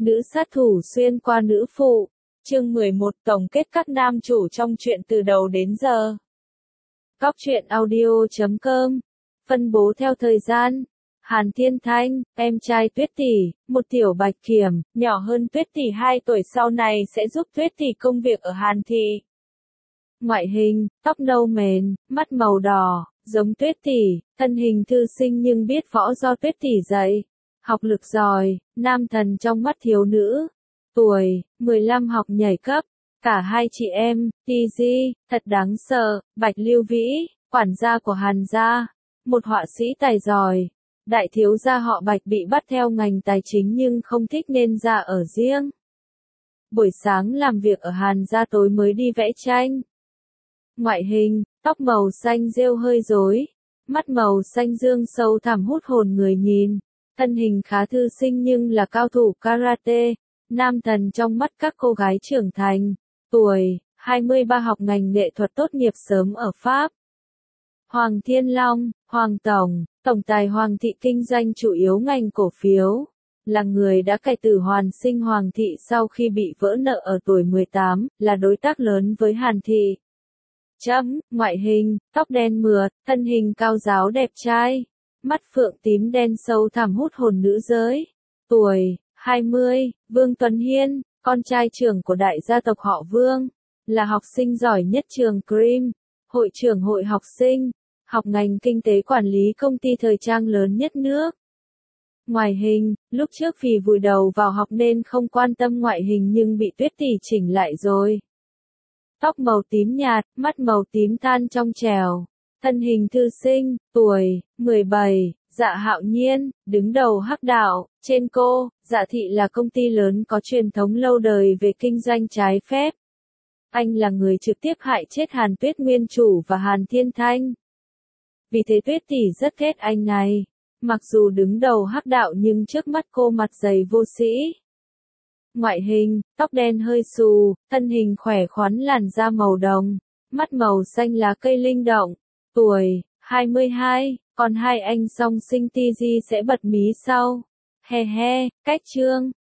Nữ sát thủ xuyên qua nữ phụ. Chương 11 tổng kết các nam chủ trong truyện từ đầu đến giờ. Góc truyện audio.com. Phân bố theo thời gian. Hàn Thiên Thanh, em trai Tuyết Tỷ, một tiểu bạch kiểm, nhỏ hơn Tuyết Tỷ 2 tuổi, sau này sẽ giúp Tuyết Tỷ công việc ở Hàn Thị. Ngoại hình, tóc nâu mền, mắt màu đỏ, giống Tuyết Tỷ, thân hình thư sinh nhưng biết võ do Tuyết Tỷ dạy. Học lực giỏi, nam thần trong mắt thiếu nữ. Tuổi, 15 học nhảy cấp. Cả hai chị em, TG, thật đáng sợ. Bạch Lưu Vĩ, quản gia của Hàn gia. Một họa sĩ tài giỏi. Đại thiếu gia họ Bạch bị bắt theo ngành tài chính nhưng không thích nên ra ở riêng. Buổi sáng làm việc ở Hàn gia, tối mới đi vẽ tranh. Ngoại hình, tóc màu xanh rêu hơi rối, mắt màu xanh dương sâu thẳm hút hồn người nhìn. Thân hình khá thư sinh nhưng là cao thủ karate, nam thần trong mắt các cô gái trưởng thành. Tuổi, 23 học ngành nghệ thuật, tốt nghiệp sớm ở Pháp. Hoàng Thiên Long, Hoàng Tổng, Tổng tài Hoàng Thị, kinh doanh chủ yếu ngành cổ phiếu. Là người đã cải tử hoàn sinh Hoàng Thị sau khi bị vỡ nợ ở tuổi 18, là đối tác lớn với Hàn Thị. Ngoại hình, tóc đen mượt, thân hình cao ráo đẹp trai. Mắt phượng tím đen sâu thẳm hút hồn nữ giới. Tuổi, 20, Vương Tuấn Hiên, con trai trưởng của đại gia tộc họ Vương. Là học sinh giỏi nhất trường Cream, hội trưởng hội học sinh, học ngành kinh tế quản lý công ty thời trang lớn nhất nước. Ngoại hình, lúc trước vì vùi đầu vào học nên không quan tâm ngoại hình nhưng bị Tuyết Tỷ chỉnh lại rồi. Tóc màu tím nhạt, mắt màu tím than trong trẻo. Thân hình thư sinh, tuổi, 17, Dạ Hạo Nhiên, đứng đầu Hắc Đạo, trên cô, Dạ Thị là công ty lớn có truyền thống lâu đời về kinh doanh trái phép. Anh là người trực tiếp hại chết Hàn Tuyết nguyên chủ và Hàn Thiên Thanh. Vì thế Tuyết Tỷ rất ghét anh này. Mặc dù đứng đầu Hắc Đạo nhưng trước mắt cô mặt dày vô sĩ. Ngoại hình, tóc đen hơi xù, thân hình khỏe khoắn, làn da màu đồng, mắt màu xanh lá cây linh động. Tuổi, 22, còn hai anh song sinh TG sẽ bật mí sau. He he, cách chương.